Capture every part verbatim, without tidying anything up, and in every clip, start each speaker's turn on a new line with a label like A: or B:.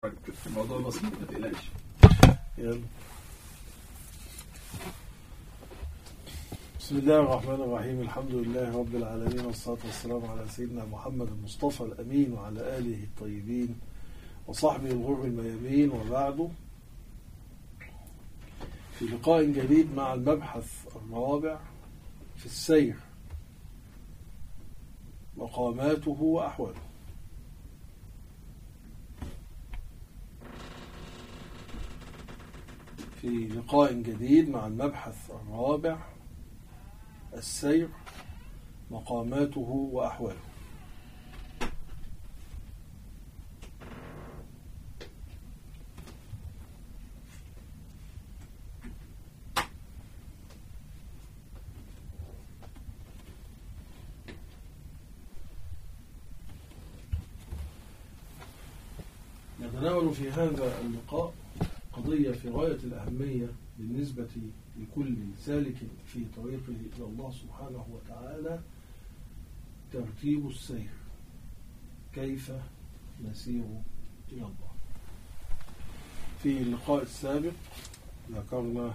A: الموضوع بسيط ما تقلقش.
B: يلا. بسم الله الرحمن الرحيم. الحمد لله رب العالمين، والصلاة والسلام على سيدنا محمد المصطفى الأمين وعلى آله الطيبين وصحبه الغر الميامين، وبعده في لقاء جديد مع المبحث الرابع في السير، مقاماته وأحواله. في لقاء جديد مع المبحث الرابع السير، مقاماته وأحواله. نتناول في هذا اللقاء قضية في غاية الأهمية بالنسبة لكل سالك في طريقه إلى الله سبحانه وتعالى: ترتيب السير. كيف نسير إلى الله؟ في اللقاء السابق ذكرنا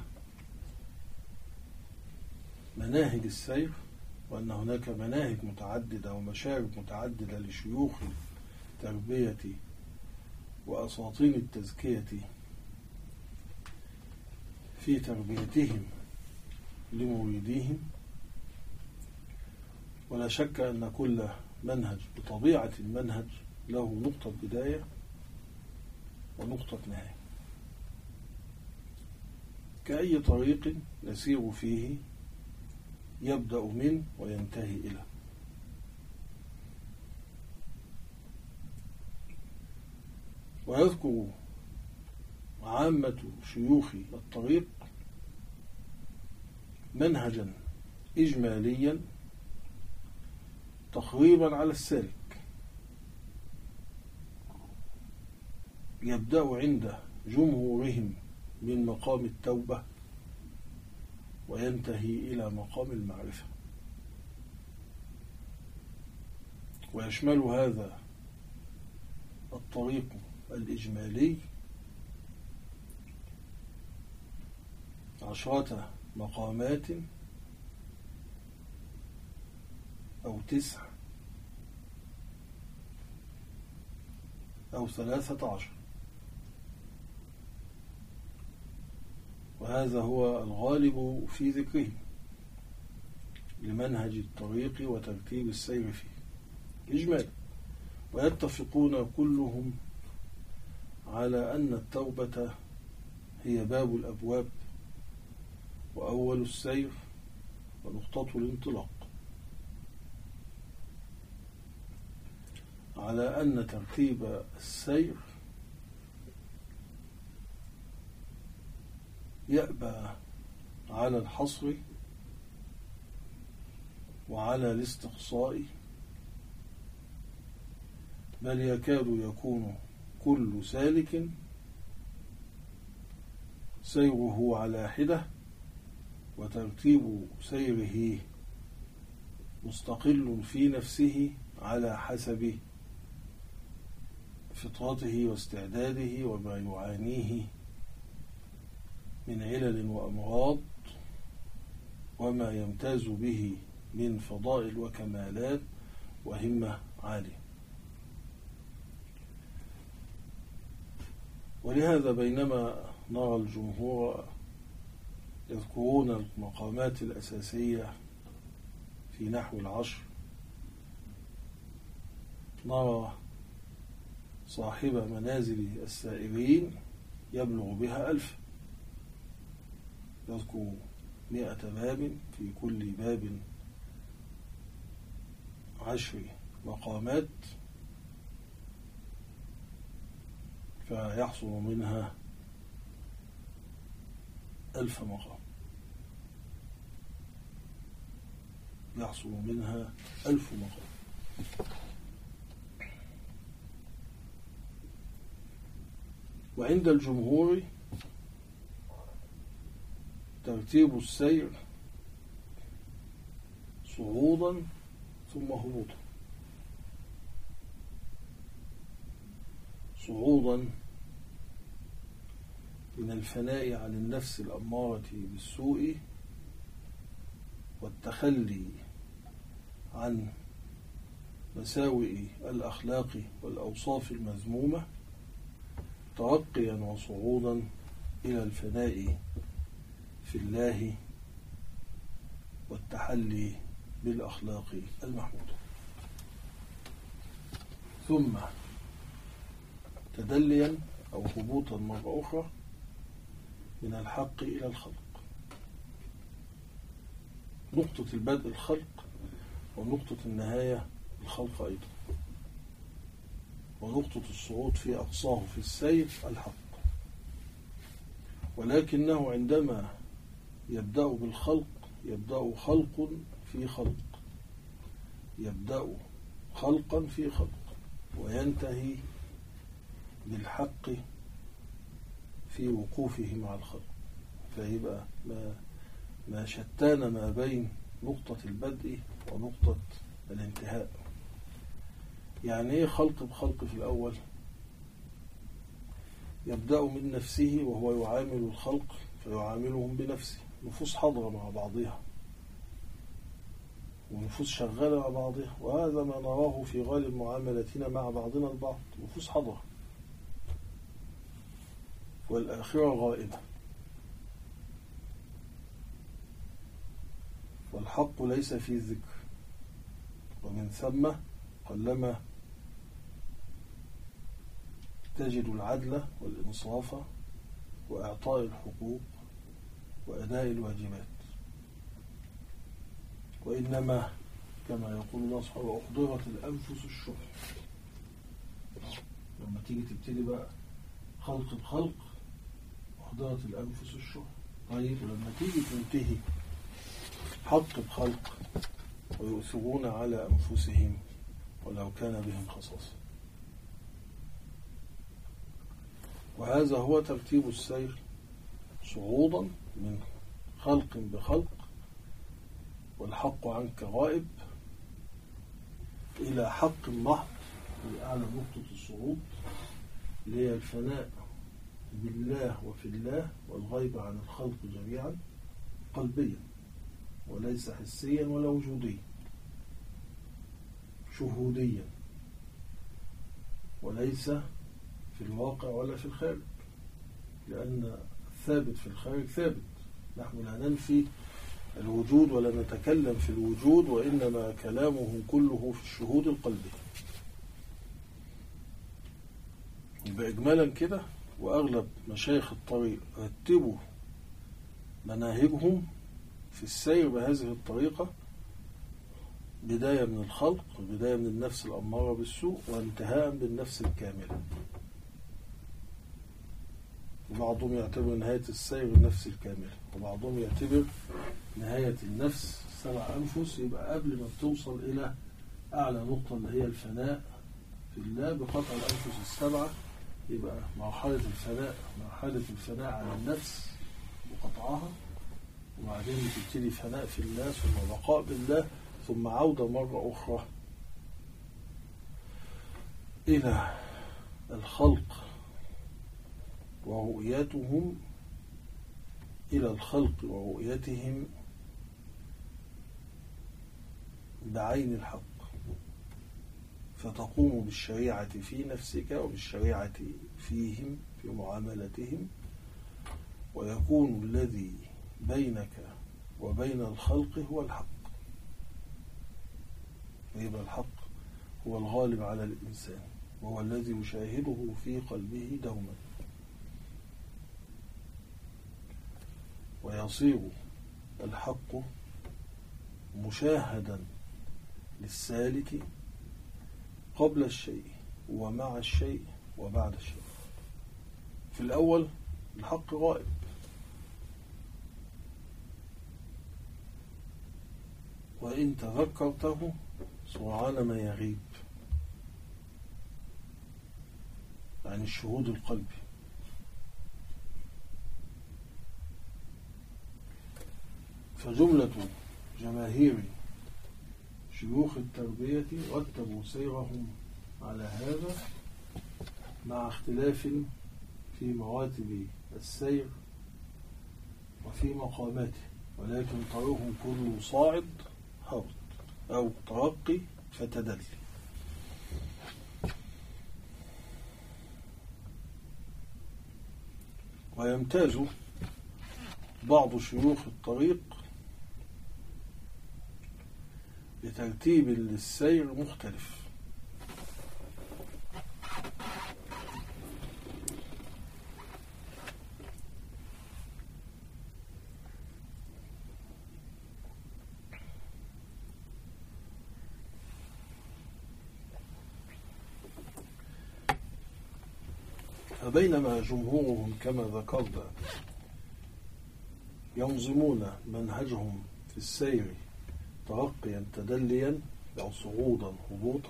B: مناهج السير، وأن هناك مناهج متعددة ومشارب متعددة لشيوخ التربية وأساطين التزكية في تربيتهم لمريديهم. ولا شك أن كل منهج بطبيعة المنهج له نقطة بداية ونقطة نهاية، كأي طريق يسير فيه يبدأ من وينتهي إلى. ويذكر عامة شيوخ الطريق منهجا إجماليا تقريبا على السالك، يبدأ عند جمهورهم من مقام التوبة وينتهي إلى مقام المعرفة. ويشمل هذا الطريق الإجمالي عشرة مقامات أو تسع أو ثلاثة عشر، وهذا هو الغالب في ذكره لمنهج الطريق وترتيب السير فيه إجمالا. ويتفقون كلهم على أن التوبة هي باب الأبواب وأول السير ونقطة الانطلاق، على أن ترتيب السير يأبى على الحصر وعلى الاستقصاء، بل يكاد يكون كل سالك سيره على حدة، وترتيب سيره مستقل في نفسه على حسب فطرته واستعداده وما يعانيه من علل وأمراض وما يمتاز به من فضائل وكمالات وهمة عالية. ولهذا بينما نرى الجمهور يذكرون المقامات الأساسية في نحو العشر، نرى صاحب منازل السائرين يبلغ بها ألف، يذكر مئة باب، في كل باب عشر مقامات، فيحصل منها ألف مقام، يحصل منها ألف مقام. وعند الجمهور ترتيب السير صعودا ثم هبوطا، صعودا من الفناء عن النفس الأمارة بالسوء والتخلي عن مساوئ الأخلاق والأوصاف المذمومة ترقيا وصعودا إلى الفناء في الله والتحلي بالأخلاق المحمودة. ثم تدليا أو هبوطا مرة أخرى من الحق إلى الخلق. نقطة البدء الخلق، ونقطة النهاية الخلق أيضا، ونقطة الصعود في أقصاه في السير الحق. ولكنه عندما يبدأ بالخلق يبدأ خلق في خلق، يبدأ خلقا في خلق، وينتهي بالحق في وقوفه مع الخلق. فيبقى ما, ما شتان ما بين نقطة البدء ونقطة الانتهاء. يعني ايه خلق بخلق؟ في الأول يبدأ من نفسه وهو يعامل الخلق فيعاملهم بنفسه، نفوس حاضرة مع بعضها ونفوس شغالة مع بعضها، وهذا ما نراه في غالب معاملتنا مع بعضنا البعض، نفوس حاضرة والآخرة غائبة، والحق ليس في الذكر. ومن ثم قلما تجد العدل والإنصاف وإعطاء الحقوق وأداء الواجبات، وإنما كما يقول الله سبحانه أحضرت الأنفس الشح. لما تيجي تبتدي بقى خلق الخلق أحضرت الأنفس الشح. طيب ولما تيجي تنتهي حق الخلق ويؤثرون على أنفسهم ولو كان بهم خصاصة. وهذا هو ترتيب السير، صعودا من خلق بخلق والحق عنك غائب إلى حق محض في أعلى نقطة الصعود، اللي هي الفناء بالله وفي الله والغيب عن الخلق جميعا قلبيا وليس حسيا ولا وجوديا، شهوديا وليس في الواقع ولا في الخارج، لأن الثابت في الخارج ثابت. نحن لا ننفي الوجود ولا نتكلم في الوجود، وإنما كلامهم كله في الشهود القلبي. بإجمالا كده، وأغلب مشايخ الطريق رتبوا مناهجهم في السير بهذه الطريقة، بداية من الخلق، بداية من النفس الأمارة بالسوء، وانتهاء بالنفس الكاملة. وبعضهم يعتبر نهاية السير النفس الكاملة، وبعضهم يعتبر نهاية النفس سبع أنفس، يبقى قبل ما توصل إلى أعلى نقطة اللي هي الفناء في الله بقطع الأنفس السبعة، يبقى مرحلة الفناء مرحلة الفناء على النفس وقطعها، وبعدين تبتدي فناء في الله، ثم بقاء بالله، ثم عودة مرة أخرى إلى الخلق ورؤيتهم إلى الخلق ورؤيتهم بعين الحق، فتقوم بالشريعة في نفسك وبالشريعة فيهم في معاملتهم، ويكون الذي بينك وبين الخلق هو الحق. يبقى الحق هو الغالب على الإنسان، وهو الذي يشاهده في قلبه دوما، ويصير الحق مشاهدا للسالك قبل الشيء ومع الشيء وبعد الشيء. في الأول الحق غائب، وإن تذكرته سرعان ما يغيب عن الشهود القلبي. فجملة جماهير شيوخ التربية رتبوا سيرهم على هذا، مع اختلاف في مراتب السير وفي مقاماته، ولكن طريقهم كله صاعد هبط أو ترقي فتدلي. ويمتاز بعض شيوخ الطريق بترتيب للسير مختلف، فبينما جمهورهم كما ذكرنا ينظمون منهجهم في السير ترقيا تدليا أو صعودا هبوطا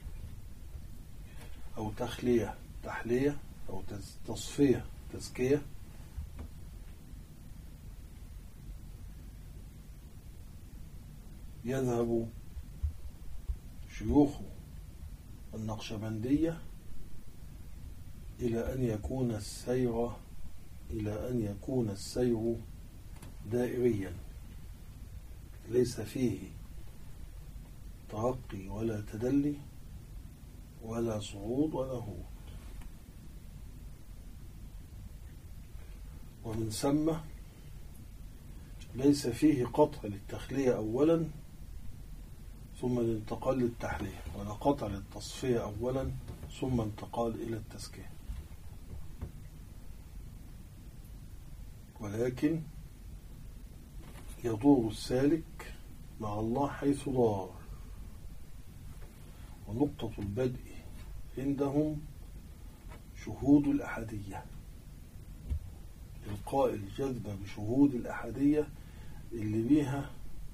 B: أو تخلية تحلية أو تصفية تزكية، يذهب شيوخ النقشبندية إلى أن يكون السير إلى أن يكون السير دائريا ليس فيه ترقي ولا تدلي ولا صعود ولا هبوط، ومن ثم ليس فيه قطع للتخلية أولا ثم الانتقال للتحلية، ولا قطع للتصفية أولا ثم انتقال إلى التزكية، ولكن يدور السالك مع الله حيث دار. ونقطة البدء عندهم شهود الأحدية، إلقاء الجذبة بشهود الأحدية اللي بيها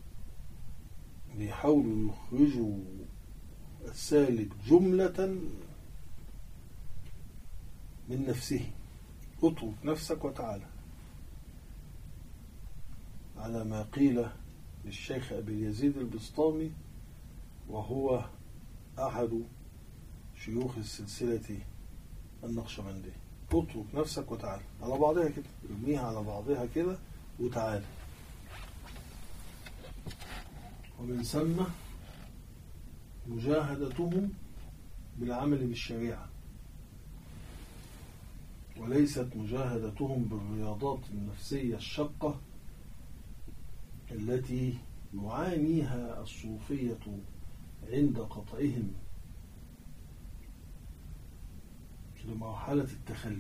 B: بيحاولوا يخرجوا السالك جملة من نفسه. اترك نفسك وتعالى، على ما قيل للشيخ أبي يزيد البسطامي وهو أحد شيوخ السلسلة النقشبندية: اترك نفسك وتعالى، على بعضها كده، ارميها على بعضها كده وتعالى. ومن ثم مجاهدتهم بالعمل بالشريعة، وليست مجاهدتهم بالرياضات النفسية الشقة التي يعانيها الصوفية عند قطعهم لمرحلة التخلي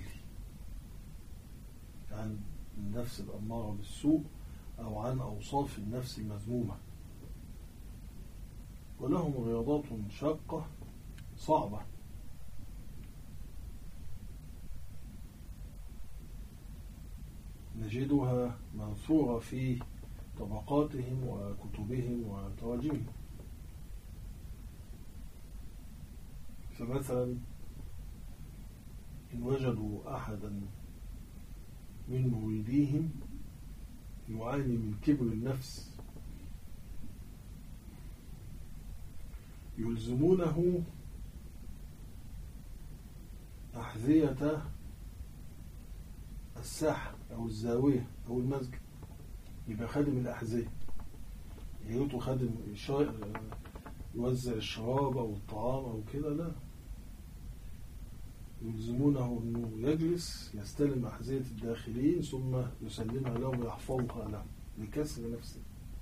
B: عن النفس الأمارة بالسوء أو عن أوصاف النفس المذمومة. ولهم رياضات شاقة صعبة نجدها منثورة في طبقاتهم وكتبهم وتراجمهم. فمثلا إن وجدوا أحدا من مريديهم يعاني من كبر النفس يلزمونه أحذية الساحة أو الزاوية أو المسجد، يبقى خادم الأحذية، يريده خادم يوزع الشراب أو الطعام أو كده، لا، يلزمونه أنه يجلس يستلم أحذية الداخلين ثم يسلمها له ويحفظها له لكسر نفسه.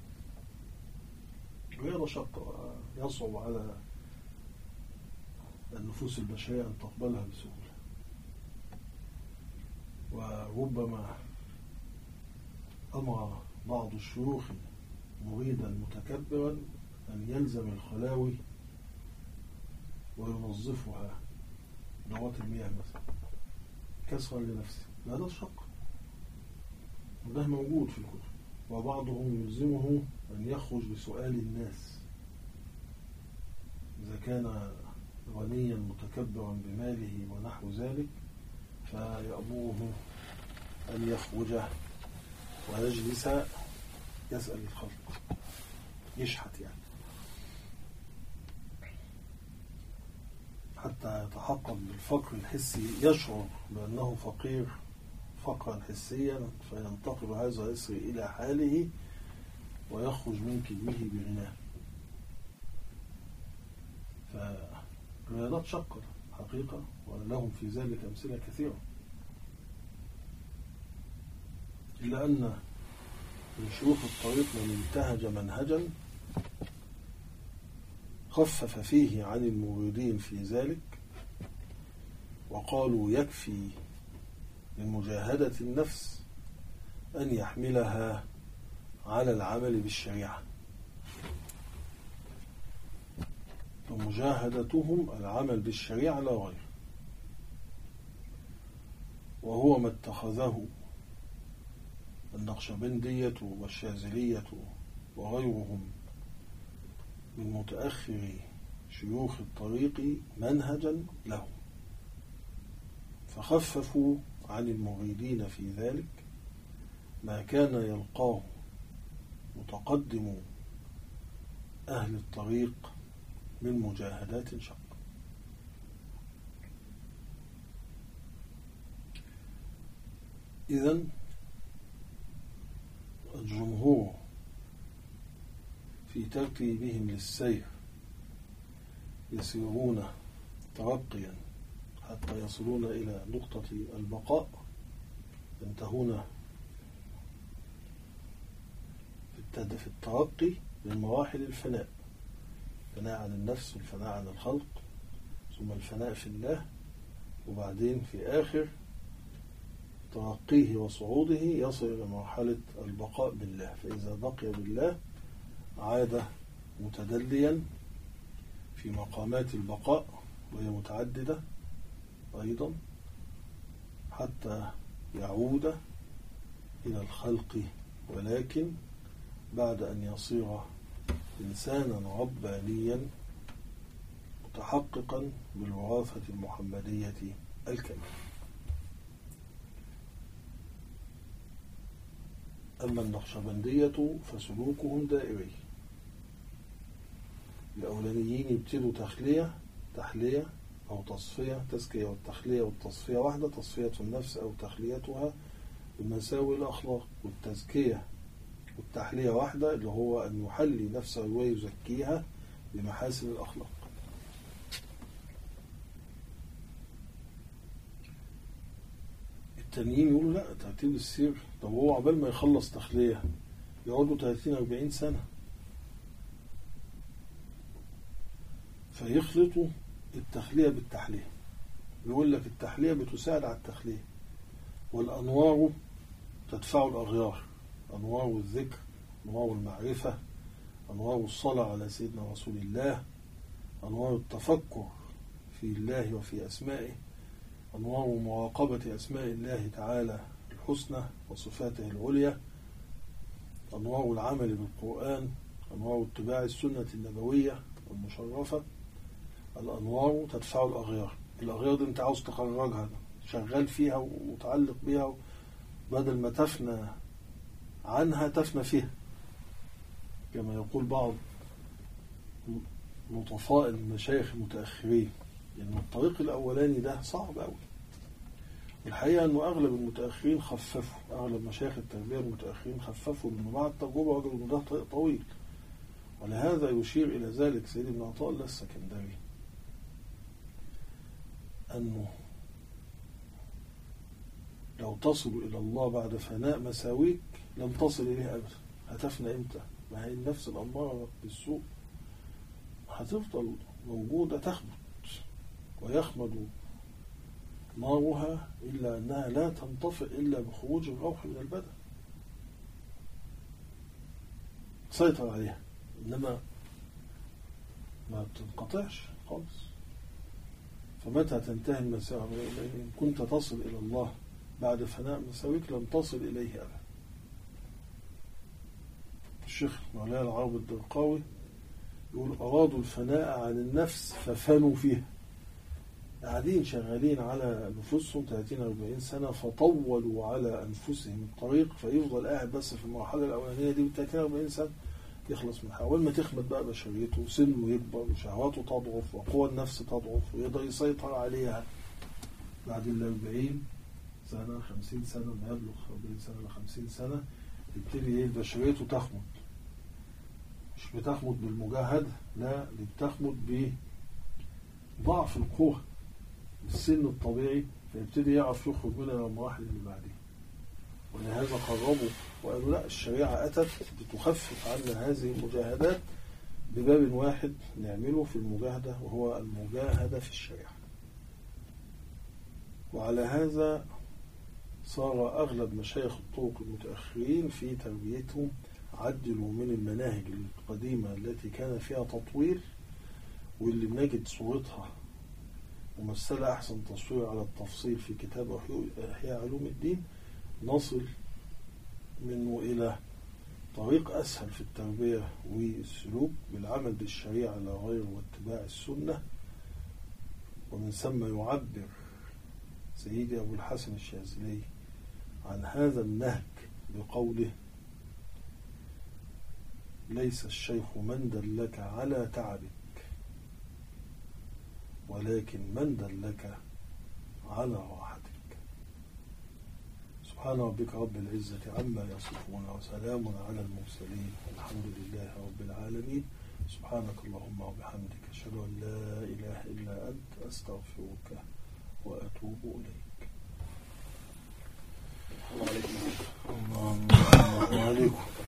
B: غير شق يصعب على النفوس البشرية أن تقبلها بسهولة. وربما أمر بعض الشيوخ مريدا متكبرا أن يلزم الخلاوي وينظفها دورات المياه مثلا كسرا لنفسه، هذا الشق وده موجود في الكتب. وبعضهم يلزمه أن يخرج بسؤال الناس إذا كان غنيا متكبرا بماله ونحو ذلك، فيأمره أن يخرج ويجلس يسأل الخلق، يشحت يعني. حتى يتحقق بالفقر الحسي، يشعر بأنه فقير فقرا حسيا، فينتقل هذا الإسر إلى حاله ويخرج من كلمه بغناه. فالرياضات شقة حقيقة، ولهم في ذلك أمثلة كثيرة، إلا أن من شيوخ الطريق من انتهج منهجا خفف فيه عن المريدين في ذلك، وقالوا يكفي من مجاهدة النفس أن يحملها على العمل بالشريعة، فمجاهدتهم العمل بالشريعة لا غير، وهو ما اتخذه النقشبندية والشاذلية وغيرهم من متأخر شيوخ الطريق منهجا له، فخففوا عن المريدين في ذلك ما كان يلقاه متقدم أهل الطريق من مجاهدات شق. إذن الجمهور في ترتيبهم للسير يسيرون ترقيا حتى يصلون إلى نقطة البقاء، ينتهون في الترقي من مراحل الفناء، الفناء عن النفس والفناء عن الخلق، ثم الفناء في الله، وبعدين في آخر ترقيه وصعوده يصل إلى مرحلة البقاء بالله. فإذا بقي بالله عاد متدليا في مقامات البقاء، وهي متعددة أيضا، حتى يعود إلى الخلق، ولكن بعد أن يصير إنسانا ربانيا متحققا بالوراثة المحمدية الكاملة. أما النقشبندية فسلوكهم دائري، الأولانيين يبتدوا تخلية تحلية أو تصفية، تزكية والتخلية والتصفية واحدة، تصفية النفس أو تخليتها بمساوي الأخلاق، والتزكية والتحلية واحدة، اللي هو أن يحلي نفسه ويزكيها بمحاسن الأخلاق. التانيين يقولوا لا، ترتيب السير طب هو عبال ما يخلص تخلية يقعدوا ثلاثين أربعين سنة، فيخلطوا التخلية بالتحلية. يقول لك التحلية بتساعد على التخلية، والأنوار تدفع الأغيار، أنوار الذكر، أنوار المعرفة، أنوار الصلاة على سيدنا رسول الله، أنوار التفكر في الله وفي أسمائه، أنوار مراقبة أسماء الله تعالى الحسنى وصفاته العليا، أنوار العمل بالقرآن، أنوار اتباع السنة النبوية المشرفة. الأنوار تدفع الأغيار. الأغيار دي أنت عاوز تخرجها، شغال فيها ومتعلق بها، بدل ما تفنى عنها تفنى فيها، كما يقول بعض لطفاء المشايخ المتأخرين، لأن يعني الطريق الأولاني ده صعب أوي. الحقيقة أنه أغلب المتأخرين خففوا، أغلب مشايخ التربية المتأخرين خففوا، لأنه مع التجربة وجدوا أنه ده طريق طويل. ولهذا يشير إلى ذلك سيد ابن عطاء الله السكندري، أنه لو تصل إلى الله بعد فناء مساويك لم تصل إليه أبدا. هتفنى إمتى؟ ما هي النفس الأمارة بالسوء هتفضل موجودة تخبط ويخمد نارها، إلا أنها لا تنطفئ إلا بخروج الروح من البدن، تسيطر عليها، إنما ما بتنقطعش خالص. فمتى تنتهي المساوئ؟ إن كنت تصل إلى الله بعد فناء مساويك لم تصل إليه أبدا. الشيخ مولانا العرب الدرقاوي يقول أرادوا الفناء عن النفس ففنوا فيها، قاعدين شغالين على نفوسهم ثلاثين أربعين سنة، فطولوا على أنفسهم الطريق، فيفضل قاعد بس في المرحلة الأولانية دي ثلاثين أربعين سنة، يخلص من حاول ما تخمد بقى بشريته وسنه يكبر وشهواته تضعف وقوى النفس تضعف ويقدر يسيطر عليها بعد الأربعين سنة خمسين سنة ما يبلغ أربعين سنة لخمسين سنة يبتدي بشريته تخمد. مش بتخمد بالمجاهدة، لا، دي بتخمد بضعف القوة السن الطبيعي، فيبتدي يعرف يخرج منها المراحل اللي بعدها. ولهذا قربوا وقالوا لا، الشريعة أتت بتخفف عنا هذه المجاهدات بباب واحد نعمله في المجاهدة، وهو المجاهدة في الشريعة. وعلى هذا صار أغلب مشايخ الطرق المتأخرين في تربيتهم عدلوا من المناهج القديمة التي كان فيها تطوير، واللي بنجد صورتها ممثلة أحسن تصوير على التفصيل في كتاب إحياء علوم الدين، نصل منه إلى طريق أسهل في التربية والسلوك بالعمل بالشريعة لا غير واتباع السنة. ومن ثم يعبر سيدي أبو الحسن الشاذلي عن هذا النهج بقوله: ليس الشيخ من دلك على تعبك، ولكن من دلك على راحتك. سبحان ربك رب العزة عما يصفون، وسلام على المرسلين، والحمد لله رب العالمين. سبحانك اللهم وبحمدك، أشهد أن لا إله إلا أنت، أستغفرك وأتوب إليك.
A: الله عليكم.
B: الله عليكم.